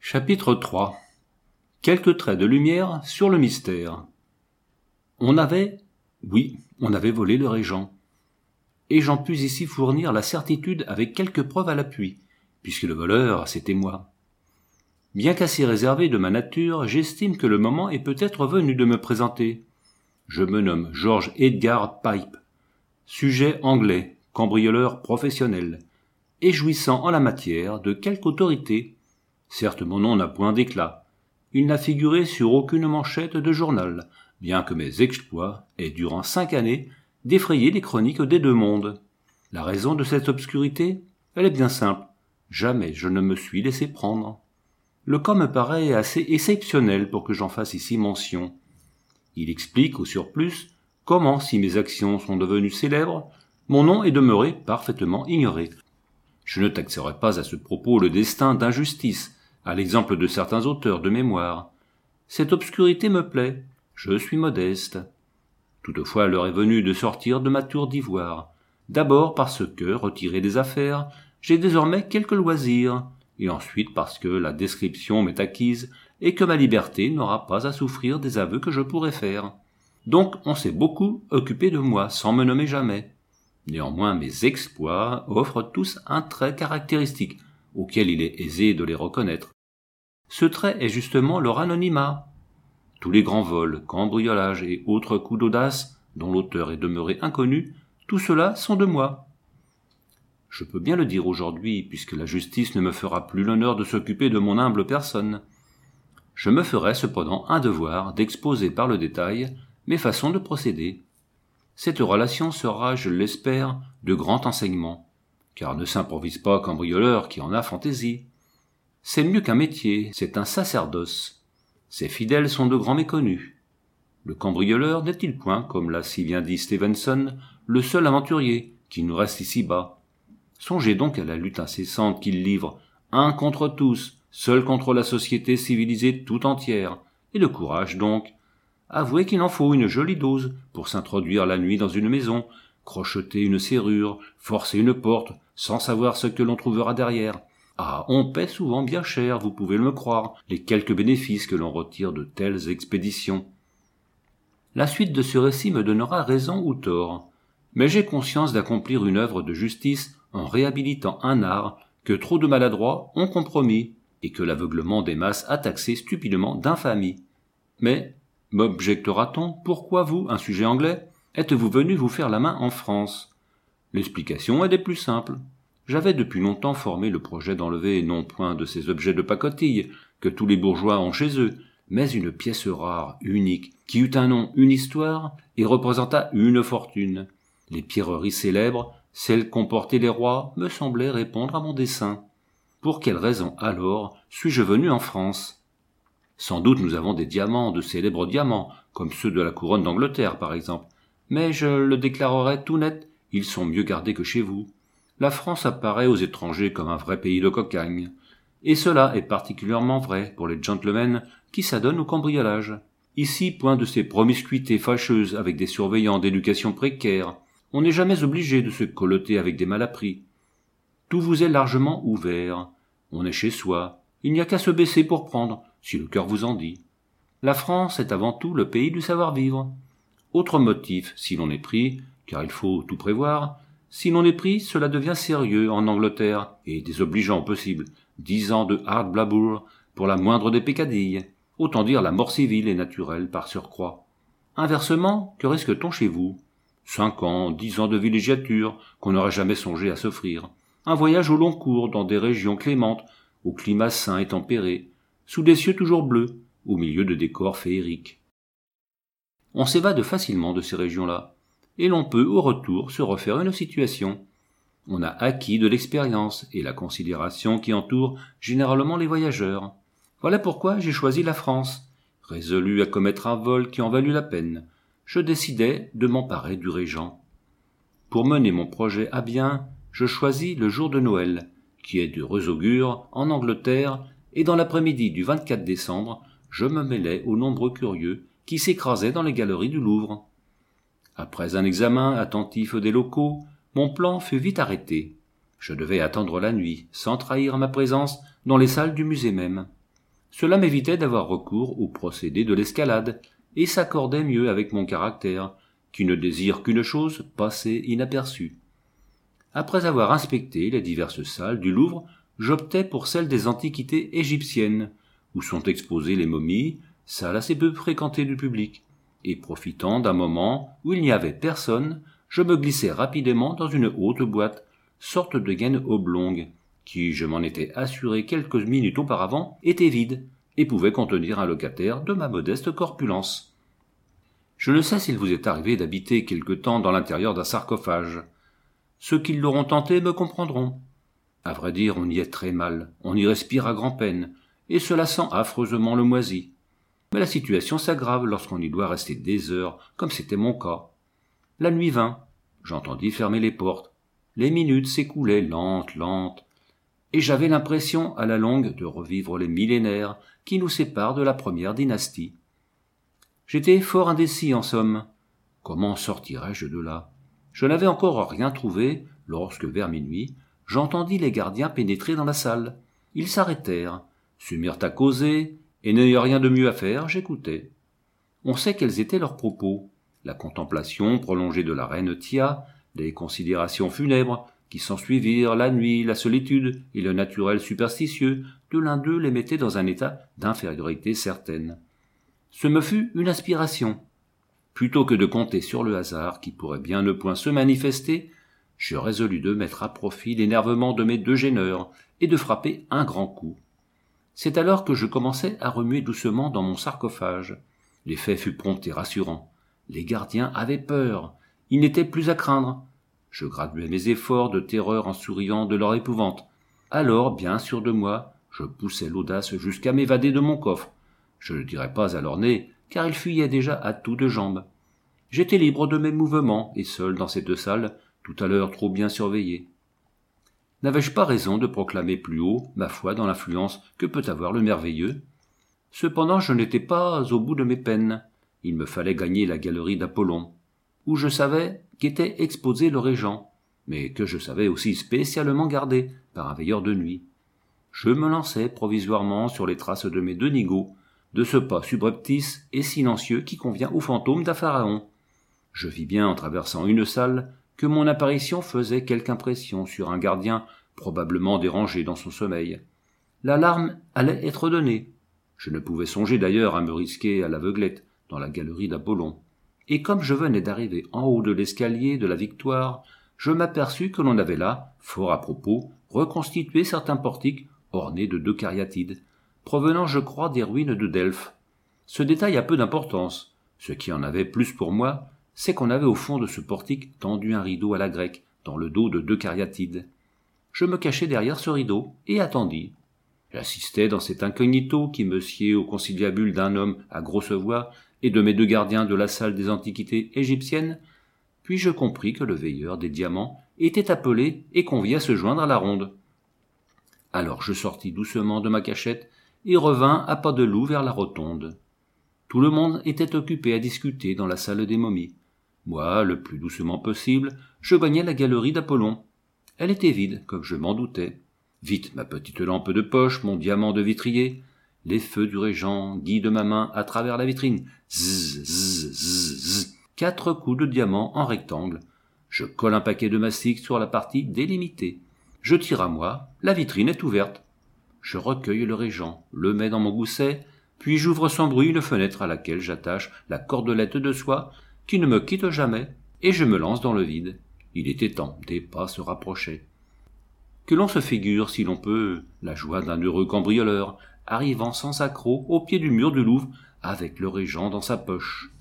Chapitre 3. Quelques traits de lumière sur le mystère. On avait volé le régent. Et j'en pus ici fournir la certitude avec quelques preuves à l'appui, puisque le voleur, c'était moi. Bien qu'assez réservé de ma nature, j'estime que le moment est peut-être venu de me présenter. Je me nomme George Edgar Pipe, sujet anglais, cambrioleur professionnel, et jouissant en la matière de quelque autorité. Certes, mon nom n'a point d'éclat. Il n'a figuré sur aucune manchette de journal, bien que mes exploits aient, durant 5 années, défrayé les chroniques des deux mondes. La raison de cette obscurité, elle est bien simple. Jamais je ne me suis laissé prendre. Le cas me paraît assez exceptionnel pour que j'en fasse ici mention. Il explique, au surplus, comment, si mes actions sont devenues célèbres, mon nom est demeuré parfaitement ignoré. Je ne taxerai pas à ce propos le destin d'injustice, à l'exemple de certains auteurs de mémoire. Cette obscurité me plaît, je suis modeste. Toutefois, l'heure est venue de sortir de ma tour d'ivoire. D'abord parce que, retiré des affaires, j'ai désormais quelques loisirs, et ensuite parce que la description m'est acquise et que ma liberté n'aura pas à souffrir des aveux que je pourrais faire. Donc on s'est beaucoup occupé de moi, sans me nommer jamais. Néanmoins, mes exploits offrent tous un trait caractéristique, auquel il est aisé de les reconnaître. Ce trait est justement leur anonymat. Tous les grands vols, cambriolages et autres coups d'audace, dont l'auteur est demeuré inconnu, tout cela sont de moi. Je peux bien le dire aujourd'hui, puisque la justice ne me fera plus l'honneur de s'occuper de mon humble personne. Je me ferai cependant un devoir d'exposer par le détail mes façons de procéder. Cette relation sera, je l'espère, de grand enseignement, car ne s'improvise pas cambrioleur qui en a fantaisie. C'est mieux qu'un métier, c'est un sacerdoce. Ses fidèles sont de grands méconnus. Le cambrioleur n'est-il point, comme l'a si bien dit Stevenson, le seul aventurier qui nous reste ici-bas. Songez donc à la lutte incessante qu'il livre, un contre tous, seul contre la société civilisée tout entière, et de courage donc. Avouez qu'il en faut une jolie dose pour s'introduire la nuit dans une maison, crocheter une serrure, forcer une porte, sans savoir ce que l'on trouvera derrière. Ah, on paie souvent bien cher, vous pouvez me croire, les quelques bénéfices que l'on retire de telles expéditions. La suite de ce récit me donnera raison ou tort, mais j'ai conscience d'accomplir une œuvre de justice en réhabilitant un art que trop de maladroits ont compromis, et que l'aveuglement des masses a taxé stupidement d'infamie. Mais, m'objectera-t-on, pourquoi vous, un sujet anglais, êtes-vous venu vous faire la main en France? L'explication est des plus simples. J'avais depuis longtemps formé le projet d'enlever non point de ces objets de pacotille que tous les bourgeois ont chez eux, mais une pièce rare, unique, qui eut un nom, une histoire, et représenta une fortune. Les pierreries célèbres, celles qu'ont portées les rois, me semblaient répondre à mon dessein. Pour quelle raison, alors, suis-je venu en France? Sans doute nous avons des diamants, de célèbres diamants, comme ceux de la couronne d'Angleterre, par exemple. Mais je le déclarerai tout net, ils sont mieux gardés que chez vous. La France apparaît aux étrangers comme un vrai pays de cocagne. Et cela est particulièrement vrai pour les gentlemen qui s'adonnent au cambriolage. Ici, point de ces promiscuités fâcheuses avec des surveillants d'éducation précaire. On n'est jamais obligé de se coloter avec des malappris. Tout vous est largement ouvert. On est chez soi. Il n'y a qu'à se baisser pour prendre, si le cœur vous en dit. La France est avant tout le pays du savoir-vivre. Autre motif, si l'on est pris, car il faut tout prévoir, si l'on est pris, cela devient sérieux en Angleterre, et désobligeant au possible, 10 ans de hard blabour pour la moindre des peccadilles, autant dire la mort civile et naturelle par surcroît. Inversement, que risque-t-on chez vous? 5 ans, 10 ans de villégiature qu'on n'aurait jamais songé à s'offrir. Un voyage au long cours dans des régions clémentes, au climat sain et tempéré, sous des cieux toujours bleus, au milieu de décors féeriques. On s'évade facilement de ces régions-là, et l'on peut au retour se refaire une situation. On a acquis de l'expérience et la considération qui entoure généralement les voyageurs. Voilà pourquoi j'ai choisi la France. Résolu à commettre un vol qui en valut la peine, je décidai de m'emparer du régent. Pour mener mon projet à bien, je choisis le jour de Noël, qui est d'heureux augure en Angleterre, et dans l'après-midi du 24 décembre, je me mêlai aux nombreux curieux qui s'écrasaient dans les galeries du Louvre. Après un examen attentif des locaux, mon plan fut vite arrêté. Je devais attendre la nuit, sans trahir ma présence, dans les salles du musée même. Cela m'évitait d'avoir recours au procédé de l'escalade, et s'accordait mieux avec mon caractère, qui ne désire qu'une chose, passer inaperçu. Après avoir inspecté les diverses salles du Louvre, j'optai pour celle des antiquités égyptiennes, où sont exposées les momies, salle assez peu fréquentée du public, et profitant d'un moment où il n'y avait personne, je me glissai rapidement dans une haute boîte, sorte de gaine oblongue, qui, je m'en étais assuré quelques minutes auparavant, était vide, et pouvait contenir un locataire de ma modeste corpulence. Je ne sais s'il vous est arrivé d'habiter quelque temps dans l'intérieur d'un sarcophage. Ceux qui l'auront tenté me comprendront. À vrai dire, on y est très mal, on y respire à grand-peine, et cela sent affreusement le moisi. Mais la situation s'aggrave lorsqu'on y doit rester des heures, comme c'était mon cas. La nuit vint, j'entendis fermer les portes. Les minutes s'écoulaient lentes, et j'avais l'impression, à la longue, de revivre les millénaires qui nous séparent de la première dynastie. J'étais fort indécis, en somme. Comment sortirais-je de là? Je n'avais encore rien trouvé, lorsque, vers minuit, j'entendis les gardiens pénétrer dans la salle. Ils s'arrêtèrent, se mirent à causer, et n'ayant rien de mieux à faire, j'écoutais. On sait quels étaient leurs propos. La contemplation prolongée de la reine Thia, les considérations funèbres qui s'ensuivirent, la nuit, la solitude et le naturel superstitieux de l'un d'eux les mettaient dans un état d'infériorité certaine. Ce me fut une inspiration. Plutôt que de compter sur le hasard qui pourrait bien ne point se manifester, je résolus de mettre à profit l'énervement de mes deux gêneurs et de frapper un grand coup. C'est alors que je commençai à remuer doucement dans mon sarcophage. L'effet fut prompt et rassurant. Les gardiens avaient peur. Ils n'étaient plus à craindre. Je graduai mes efforts de terreur en souriant de leur épouvante. Alors, bien sûr de moi, je poussai l'audace jusqu'à m'évader de mon coffre. Je ne dirais pas à leur nez, car ils fuyaient déjà à toux de jambes. J'étais libre de mes mouvements, et seul dans cette salle, tout à l'heure trop bien surveillée. N'avais-je pas raison de proclamer plus haut ma foi dans l'influence que peut avoir le merveilleux? Cependant, je n'étais pas au bout de mes peines. Il me fallait gagner la galerie d'Apollon, où je savais qu'était exposé le régent, mais que je savais aussi spécialement garder par un veilleur de nuit. Je me lançai provisoirement sur les traces de mes deux nigauds, de ce pas subreptice et silencieux qui convient aux fantômes d'un pharaon. Je vis bien, en traversant une salle, que mon apparition faisait quelque impression sur un gardien probablement dérangé dans son sommeil. L'alarme allait être donnée. Je ne pouvais songer d'ailleurs à me risquer à l'aveuglette dans la galerie d'Apollon. Et comme je venais d'arriver en haut de l'escalier de la Victoire, je m'aperçus que l'on avait là, fort à propos, reconstitué certains portiques ornés de deux cariatides, provenant, je crois, des ruines de Delphes. Ce détail a peu d'importance. Ce qui en avait plus pour moi, c'est qu'on avait au fond de ce portique tendu un rideau à la grecque, dans le dos de deux cariatides. Je me cachai derrière ce rideau et attendis. J'assistais dans cet incognito qui me sied au conciliabule d'un homme à grosse voix et de mes deux gardiens de la salle des antiquités égyptiennes, puis je compris que le veilleur des diamants était appelé et convié à se joindre à la ronde. Alors je sortis doucement de ma cachette et revins à pas de loup vers la rotonde. Tout le monde était occupé à discuter dans la salle des momies. Moi, le plus doucement possible, je gagnai la galerie d'Apollon. Elle était vide, comme je m'en doutais. Vite ma petite lampe de poche, mon diamant de vitrier. Les feux du régent guident ma main à travers la vitrine. Zzz, zzz, zzz. 4 coups de diamant en rectangle. Je colle un paquet de mastic sur la partie délimitée. Je tire à moi, la vitrine est ouverte. Je recueille le régent, le mets dans mon gousset, puis j'ouvre sans bruit une fenêtre à laquelle j'attache la cordelette de soie qui ne me quitte jamais, et je me lance dans le vide. Il était temps, des pas se rapprochaient. Que l'on se figure, si l'on peut, la joie d'un heureux cambrioleur, arrivant sans accroc au pied du mur du Louvre, avec le régent dans sa poche.